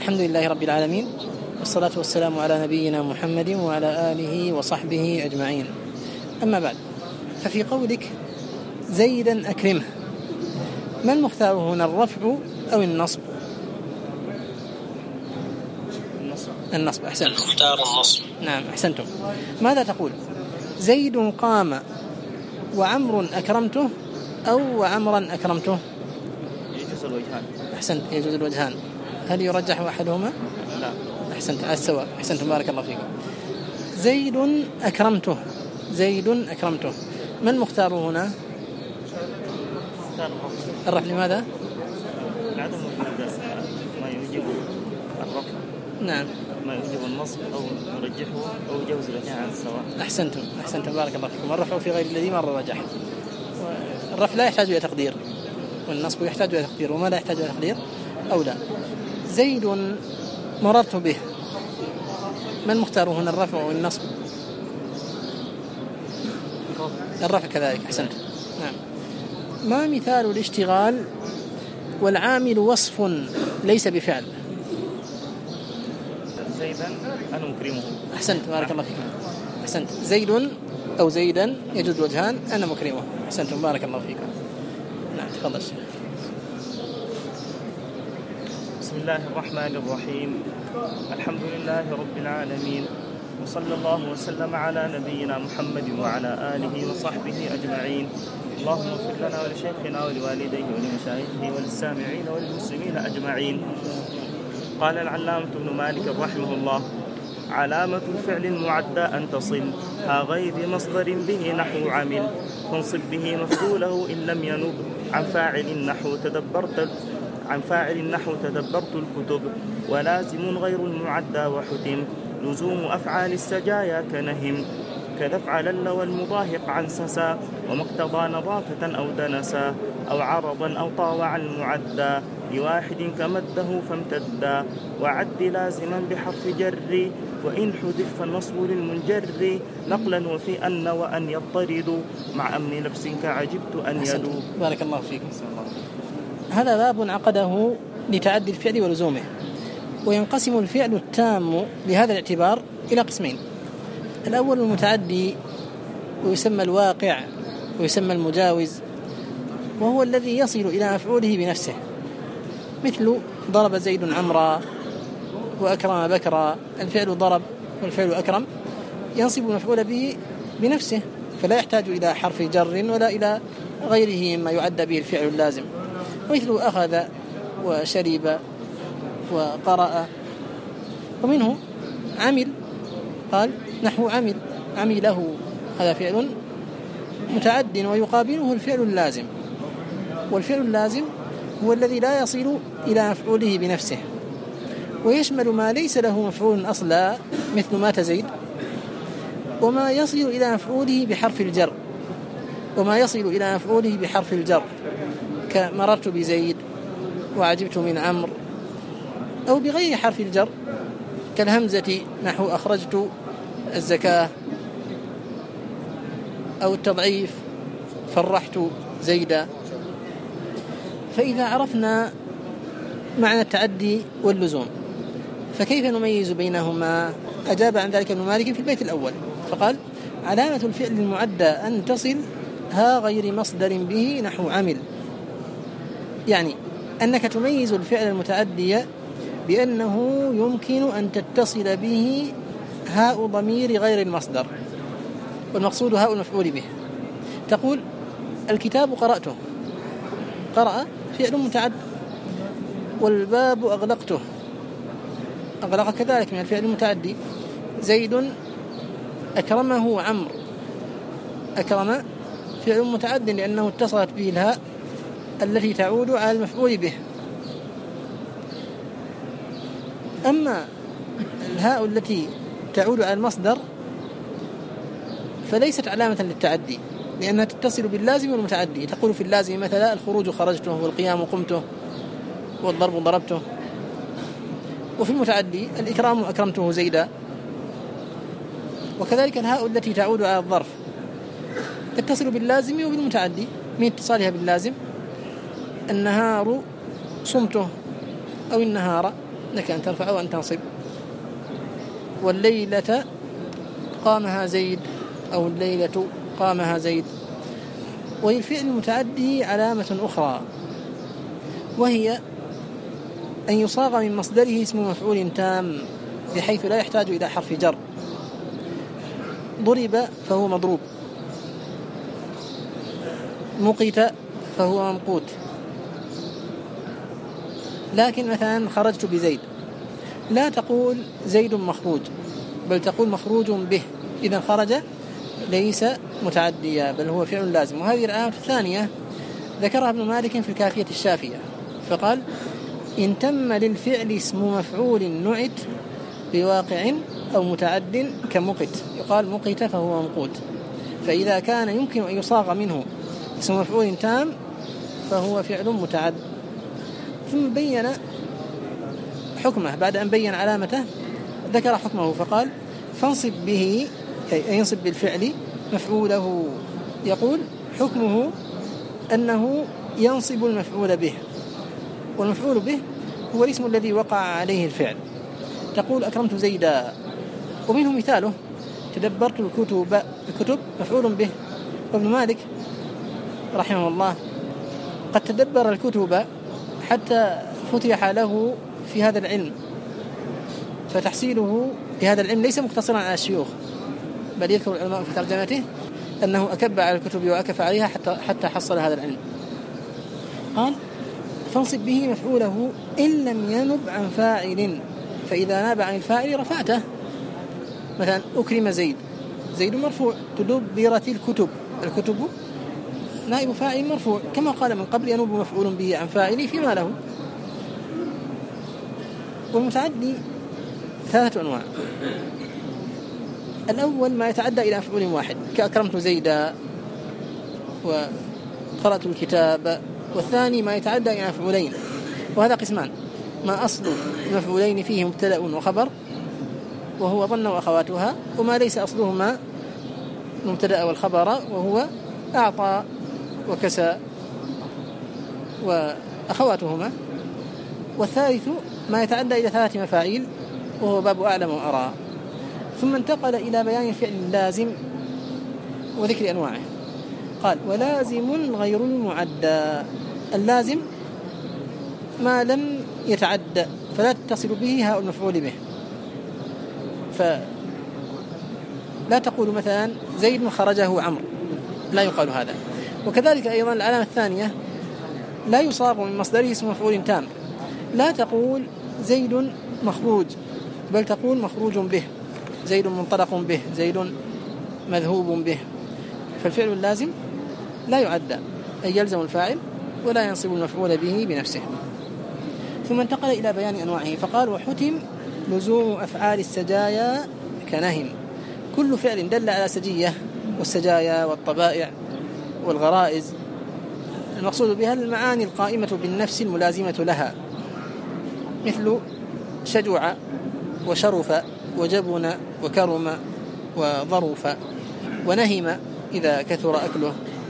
الحمد لله رب العالمين، والصلاة والسلام على نبينا محمد وعلى آله وصحبه أجمعين. أما بعد، ففي قولك زيدا أكرمه، ما المختار هنا، الرفع أو النصب؟ النصب. أحسنتم. المختار النصب. نعم أحسنتم. ماذا تقول؟ زيد قام وعمر أكرمته أو وعمرا أكرمته؟ يجوز الوجهان. أحسنت، يجوز الوجهان. هل يرجح أحدهما؟ لا. أحسنت، على السواء. أحسنتم، بارك الله فيكم. زيد أكرمته، زيد أكرمته، ما المختار هنا؟ الرفع. لماذا؟ عدم وجود ما يوجب الرفع. نعم. ما يوجب النصب أو يرجحه أو يجوز الوجهان على السواء. أحسنتم، أحسنتم، بارك الله فيكم. الرفع في غير الذي مر رجح. الرفع لا يحتاج إلى تقدير، والنصب يحتاج إلى تقدير، وما لا يحتاج إلى تقدير أولى. زيد مررت به، ما المختار هنا، الرفع أو النصب؟ الرفع كذلك. أحسنت. نعم. ما مثال الاشتغال والعامل وصف ليس بفعل؟ زيدا أنا مكرمه. أحسنت، بارك الله فيكم. أحسنت. زيد أو زيدا يجوز وجهان، أنا مكرمه. أحسنتم، بارك الله فيكم. نعم تفضل الشيخ. بسم الله الرحمن الرحيم. الحمد لله رب العالمين، وصلى الله وسلم على نبينا محمد وعلى آله وصحبه أجمعين. اللهم اغفر لنا ولشيخنا ولوالديه ولمشايخه وللسامعين وللمسلمين أجمعين. قال العلامة ابن مالك رحمه الله: علامة الفعل المعدى أن تصل ها غير مصدر به نحو عمل، فانصب به مفعوله إن لم ينب عن فاعل النحو تدبرت الكتب، ولازم غير المعدى وحتم لزوم أفعال السجايا كنهم، كذفعل والمضاهق عن سسا، وما اقتضى نظافة أو دنسا أو عرضا أو طاوع المعدى لواحد كمده فامتدا، وعد لازما بحرف جر، وإن حذف فالنصب للمنجر نقلا وفي أن وأن يضطرد مع أمن لبس كعجبت أن يدو. بارك الله فيكم. هذا باب عقده لتعدي الفعل ولزومه، وينقسم الفعل التام بهذا الاعتبار إلى قسمين: الأول المتعدي، ويسمى الواقع، ويسمى المجاوز، وهو الذي يصل إلى مفعوله بنفسه، مثل ضرب زيد عمرا وأكرم بكرا. الفعل ضرب والفعل أكرم ينصب مفعول به بنفسه، فلا يحتاج إلى حرف جر ولا إلى غيره مما يعد به الفعل اللازم، مثل أخذ وشرب وقرأ. ومنه عمل، قال نحو عمل، عمله، هذا فعل متعد ويقابله الفعل اللازم، والفعل اللازم هو الذي لا يصل إلى مفعوله بنفسه، ويشمل ما ليس له مفعول أصلا مثل مات زيد، وما يصل إلى مفعوله بحرف الجر، وما يصل إلى مفعوله بحرف الجر كمررت بزيد وعجبت من عمرو، أو بغير حرف الجر كالهمزة نحو أخرجت الزكاة، أو التضعيف فرحت زيدا. فإذا عرفنا معنى التعدي واللزوم فكيف نميز بينهما؟ أجاب عن ذلك ابن مالك في البيت الأول فقال: علامة الفعل المعدى أن تصل ها غير مصدر به نحو عمل، يعني أنك تميز الفعل المتعدي بأنه يمكن أن تتصل به هاء ضمير غير المصدر، والمقصود هاء المفعول به. تقول الكتاب قرأته، قرأ فعل متعد، والباب أغلقته، أغلق كذلك من الفعل المتعدي. زيد أكرمه عمرو، أكرم فعل متعد لأنه اتصلت به الهاء التي تعود على المفعول به. أما الهاء التي تعود على المصدر فليست علامة للتعدي، لأنها تتصل باللازم والمتعدي. تقول في اللازم مثلا الخروج خرجته، والقيام قمته، والضرب ضربته. وفي المتعدي الإكرام أكرمته زيدا. وكذلك الهاء التي تعود على الظرف تتصل باللازم وبالمتعدي. من اتصالها باللازم: النهار صمته، أو النهار لك أن ترفع وأن تنصب. والليلة قامها زيد، أو الليلة قامها زيد. وللفعل المتعدي علامة أخرى، وهي أن يصاغ من مصدره اسم مفعول تام بحيث لا يحتاج إلى حرف جر. ضرب فهو مضروب، مقت فهو ممقوت. لكن مثلا خرجت بزيد، لا تقول زيد مخروج، بل تقول مخروج به، إذا خرج ليس متعديا بل هو فعل لازم. وهذه العلامة الثانية ذكرها ابن مالك في الكافية الشافية، فقال: إن تم للفعل اسم مفعول نعت بواقع أو متعد كمقت، يقال مقت فهو ممقوت. فإذا كان يمكن أن يصاغ منه اسم مفعول تام فهو فعل متعد. ثم بين حكمه، بعد أن بين علامته ذكر حكمه فقال: فانصب به، أي ينصب بالفعل مفعوله. يقول: حكمه أنه ينصب المفعول به، والمفعول به هو الاسم الذي وقع عليه الفعل. تقول: أكرمت زيدا، ومنه مثاله: تدبرت الكتب مفعول به. وابن مالك رحمه الله قد تدبر الكتب حتى فتح له في هذا العلم، فتحصيله لهذا العلم ليس مقتصرا على الشيوخ، بل يذكر العلماء في ترجمته أنه أكب على الكتب وأكف عليها حتى حصل هذا العلم. قال: فانصب به مفعوله إن لم ينب عن فاعل، فإذا ناب عن الفاعل رفعته. مثلا أكرم زيد، زيد مرفوع. تدبرت الكتب نائب فاعل مرفوع، كما قال من قبل: ينوب مفعول به عن فاعل فيما له. والمتعدي 3 أنواع. الأول ما يتعدى إلى مفعول واحد، كأكرمت زيدا وقرأت الكتاب. والثاني ما يتعدى إلى مفعولين، وهذا قسمان: ما أصل المفعولين فيه مبتدأ وخبر وهو ظن وأخواتها، وما ليس أصلهما مبتدأ والخبر وهو أعطى وكسى وأخواتهما. والثالث ما يتعدى إلى 3 مفاعيل وهو باب أعلم وأرى. ثم انتقل إلى بيان الفعل اللازم وذكر أنواعه. قال: ولازم غير المعدى. اللازم ما لم يتعدى فلا تتصل به هاء المفعول به، فلا تقول مثلا زيد خرجه عمرو، لا يقال هذا. وكذلك أيضا العلامة الثانية: لا يصاغ من مصدره اسم مفعول تام، لا تقول زيد مخروج، بل تقول مخروج به، زيد منطلق به، زيد مذهوب به. فالفعل اللازم لا يعدى، أي يلزم الفاعل ولا ينصب المفعول به بنفسه. ثم انتقل إلى بيان أنواعه فقال: وحتم لزوم أفعال السجايا كنهم. كل فعل دل على سجية، والسجايا والطبائع والغرائز المقصود بها المعاني القائمة بالنفس الملازمة لها، مثل شجوع وشرف وجبن وكرم وظرف ونهم إذا كثر أكله.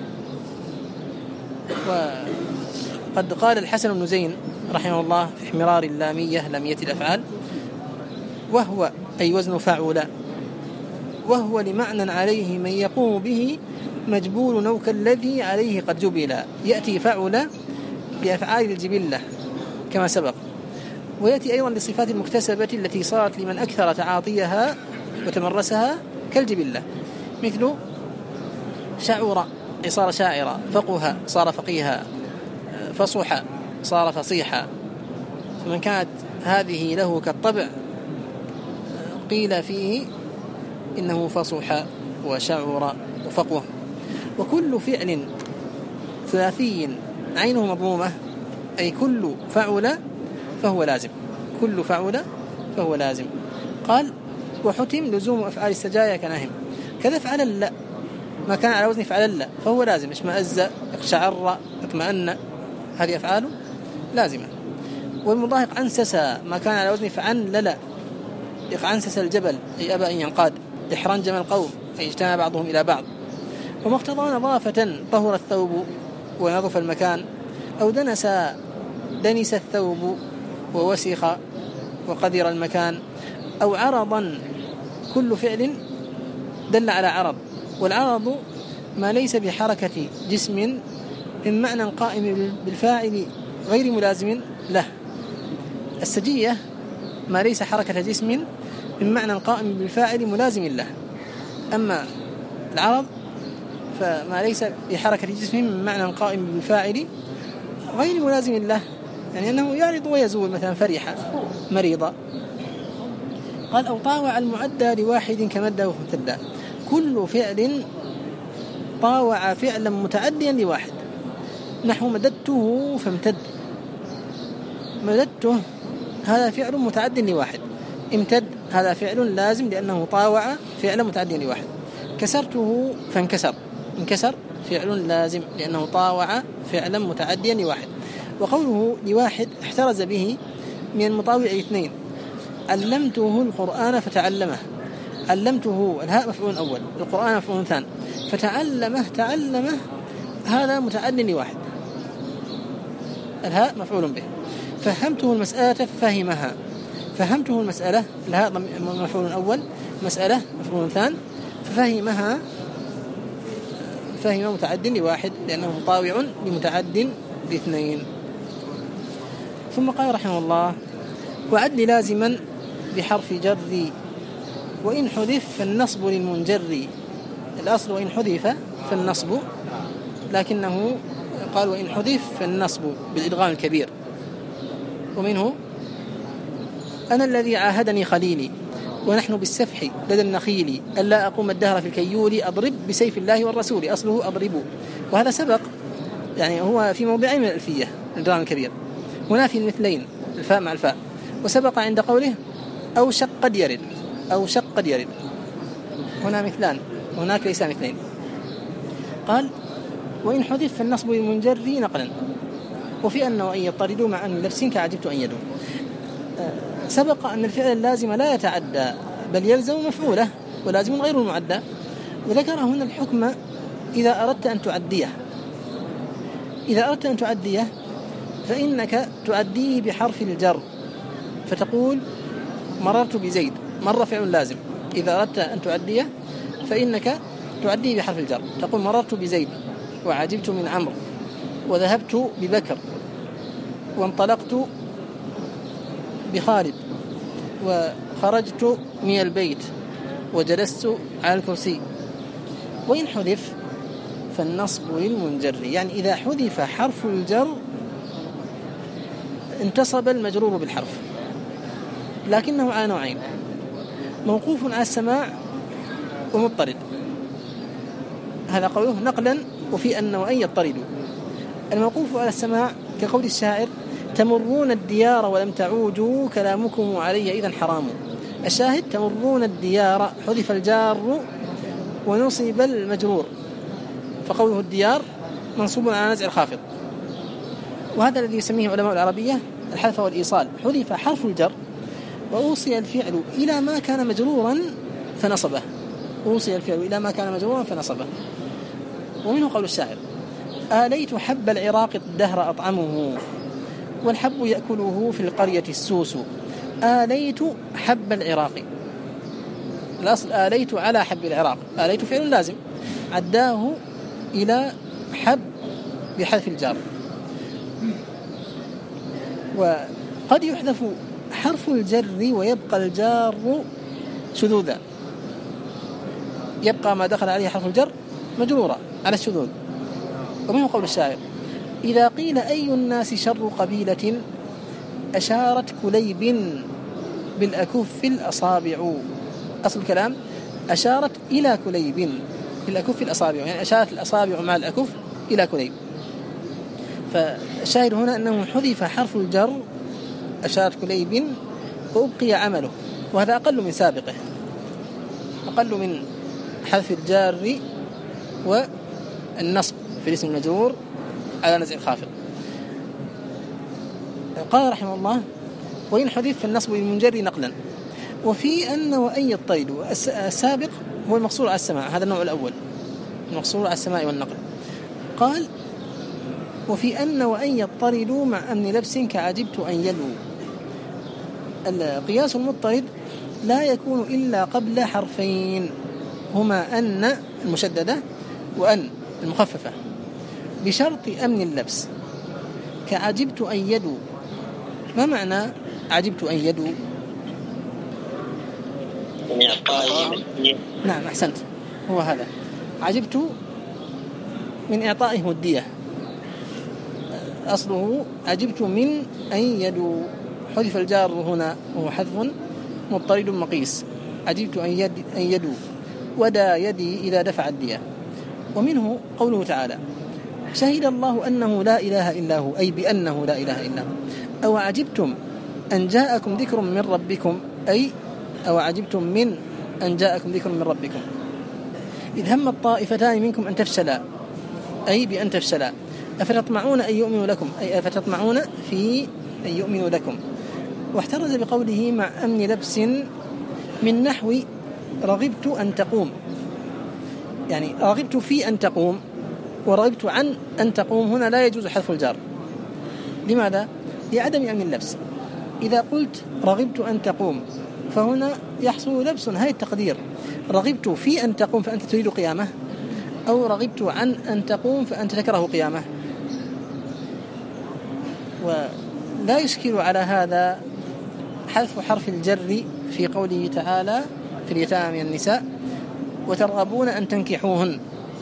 وقد قال الحسن بن زين رحمه الله في احمرار اللامية، لامية الأفعال: وهو أي وزن فعول، وهو لمعنى عليه من يقوم به مجبول نوك الذي عليه قد جبل. يأتي فعل بأفعال الجبلة كما سبق، ويأتي أيضا للصفات المكتسبة التي صارت لمن أكثر تعاطيها وتمرسها كالجبلة، مثل شعور صار شاعرا، فقه صار فقيها، فصح صار فصيحا. فمن كانت هذه له كالطبع قيل فيه إنه فصح وشعر وفقه. وكل فعل ثلاثي عينه مضمومة، أي كل فعل فهو لازم، كل فعل فهو لازم. قال: وحتم لزوم أفعال السجايا كنهم. كذا فعل لا، ما كان على وزن فعل لا فهو لازم، اشمأز، اقشعر، اطمأن، هذه أفعال لازمة. والمضاهق عنسس، ما كان على وزن فعن لا، عنسس الجبل أي أبى أن ينقاد، احرنجم القوم أي اجتمع بعضهم إلى بعض. وما اقتضى نظافة طهر الثوب ونظف المكان، أو دنس الثوب ووسخ وقدر المكان، أو عرضا كل فعل دل على عرض، والعرض ما ليس بحركة جسم من معنى قائم بالفاعل غير ملازم له. السجية ما ليس حركة جسم من معنى قائم بالفاعل ملازم له، أما العرض فما ليس بحركة جسم من معنى قائم بالفاعل غير ملازم له، يعني أنه يعرض ويزول، مثلا فرح، مريض. قال أو طاوع المعدى لواحد كمده وامتدا، كل فعل طاوع فعلا متعديا لواحد، نحو مددته فامتد، مددته هذا فعل متعد لواحد، امتد هذا فعل لازم لأنه طاوع فعلا متعديا لواحد، كسرته فانكسر، انكسر فعل لازم لأنه طاوع فعلا متعديا لواحد. وقوله لواحد احترز به من المطاوع اثنين، علمته القرآن فتعلمه، علمته الهاء مفعول أول، القرآن مفعول ثاني، فتعلمه تعلمه هذا متعد لواحد، الهاء مفعول به. فهمته المسألة ففهمها، فهمته المسألة، الهاء مفعول أول، مسألة مفعول ثاني، ففهمها فهم متعد لواحد لأنه مطاوع لمتعد لاثنين. ثم قال رحمه الله وعد لازما بحرف جر، وإن حذف فالنصب للمنجر، الأصل وإن حذف فالنصب، لكنه قال وإن حذف فالنصب بالإدغام الكبير. ومنه أنا الذي عاهدني خليلي، ونحن بالسفح لدى النخيل، ألا أقوم الدهر في الكيول، أضرب بسيف الله والرسول، أصله أضربه. وهذا سبق، يعني هو في موضعين من الألفية الإدغام الكبير، هنا في المثلين الفاء مع الفاء، وسبق عند قوله أو شق قد يرد، أو شق قد يرد، هنا مثلان وهناك ليس مثلين. قال وإن حذف فالنصب للمنجر نقلا، وفي أن وإن يطردوا مع أن لبس كعجبت أن يدوا. سبق أن الفعل اللازم لا يتعدى بل يلزم مفعوله، ولازم غير المعدى، وذكر هنا الحكم إذا أردت أن تعديه. إذا أردت أن تعديه فإنك تعديه بحرف الجر، فتقول مررت بزيد، مر فعل لازم. إذا أردت أن تعديه فإنك تعديه بحرف الجر، تقول مررت بزيد، وعجبت من عمرو، وذهبت ببكر، وانطلقت بخالد، وخرجت من البيت، وجلست على الكرسي. وإن حذف فالنصب للمنجر، يعني إذا حذف حرف الجر انتصب المجرور بالحرف، لكنه على نوعين، موقوف على السماع ومضطرد، هذا قوله نقلا وفي أن وأن يضطردوا. الموقوف على السماع كقول الشاعر تمرون الديار ولم تعودوا، كلامكم علي إذن حرام. الشاهد تمرون الديار حذف الجار ونصب المجرور، فقوله الديار منصوب على نزع الخافض، وهذا الذي يسميه علماء العربية الحذف والإيصال، حذف حرف الجر وأوصي الفعل إلى ما كان مجرورا فنصبه، أوصي الفعل إلى ما كان مجرورا فنصبه. ومنه قول الشاعر آليت حب العراق الدهر أطعمه، والحب يأكله في القرية السوس. آليت حب العراق، الأصل آليت على حب العراق، آليت فعل لازم، عداه إلى حب بحذف الجار. وقد يحذف حرف الجر ويبقى الجار شذوذا، يبقى ما دخل عليه حرف الجر مجرورا على الشذوذ. ومنه قول الشاعر إذا قيل أي الناس شر قبيلة، أشارت كليب بالأكف الأصابع. أصل الكلام أشارت إلى كليب بالأكف الأصابع، يعني أشارت الأصابع مع الأكف إلى كليب. فالشاهد هنا أنه حذف حرف الجر أشارت كليب وأبقي عمله، وهذا أقل من سابقه، أقل من حذف الجار والنصب في الاسم المجرور على نزع الخافض. قال رحمه الله وإن حذف فالنصب للمنجر نقلا، وفي أن وأن يضطرد. السابق هو المقصور على السماع، هذا النوع الأول، المقصور على السماع والنقل. قال وفي أن وأن يضطرد مع أمن لبس كعجبت أن يلو. القياس المضطرد لا يكون إلا قبل حرفين هما أن المشددة وأن المخففة بشرط أمن اللبس، كعجبت أن يدوا. ما معنى عجبت أن يدوا؟ نعم أحسنت، هو هذا. عجبت من إعطائه الدية، أصله عجبت من أن يدوا، حذف الجار هنا وهو حذف مضطرد مقيس. عجبت أن يدوا ودا يدي إذا دفع الدية. ومنه قوله تعالى شهد الله أنه لا إله إلا هو، أي بأنه لا إله إلا هو. أو عجبتم أن جاءكم ذكر من ربكم، أي أو عجبتم من أن جاءكم ذكر من ربكم. إذ هم الطائفتان منكم أن تفشلا، أي بأن تفشلا. أفتطمعون أن يؤمنوا لكم، أي أفتطمعون في أن يؤمنوا لكم. واحترز بقوله مع أمن لبس من نحو رغبت أن تقوم، يعني رغبت في أن تقوم ورغبت عن أن تقوم، هنا لا يجوز حذف الجار. لماذا؟ لعدم أمن اللبس. إذا قلت رغبت أن تقوم فهنا يحصل لبس، هاي التقدير. رغبت في أن تقوم فأنت تريد قيامه، أو رغبت عن أن تقوم فأنت تكره قيامه. ولا يشكل على هذا حذف حرف الجر في قوله تعالى في اليتامى من النساء وترغبون أن تنكحوهن،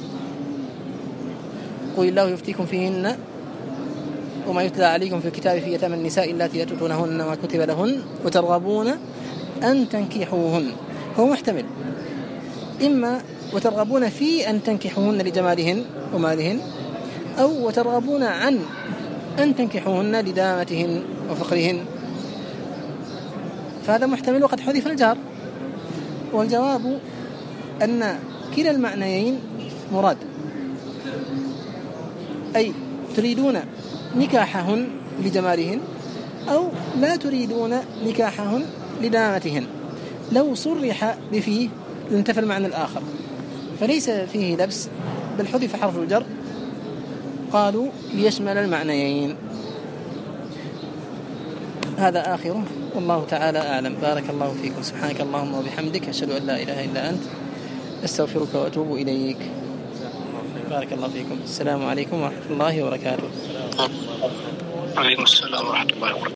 قل الله يفتيكم فيهن وما يتلى عليكم في الكتاب في يتامى النساء اللاتي تؤتونهن ما كتب لهن وترغبون أن تنكحوهن. هو محتمل، إما وترغبون في أن تنكحوهن لجمالهن ومالهن، أو وترغبون عن أن تنكحوهن لدامتهن وفقرهن، فهذا محتمل وقد حذف الجار. والجواب أن كلا المعنيين مراد، أي تريدون نكاحهن لجمالهن أو لا تريدون نكاحهن لدامتهن. لو صرح بفيه لانتفى المعنى الآخر، فليس فيه لبس بل حذف حرف الجر، قالوا ليشمل المعنيين. هذا آخره، والله تعالى أعلم. بارك الله فيكم، سبحانك اللهم وبحمدك، أشهد أن لا إله إلا أنت، أستغفرك وأتوب إليك. بارك الله فيكم. السلام عليكم ورحمة الله وبركاته. وعليكم السلام ورحمة الله وبركاته.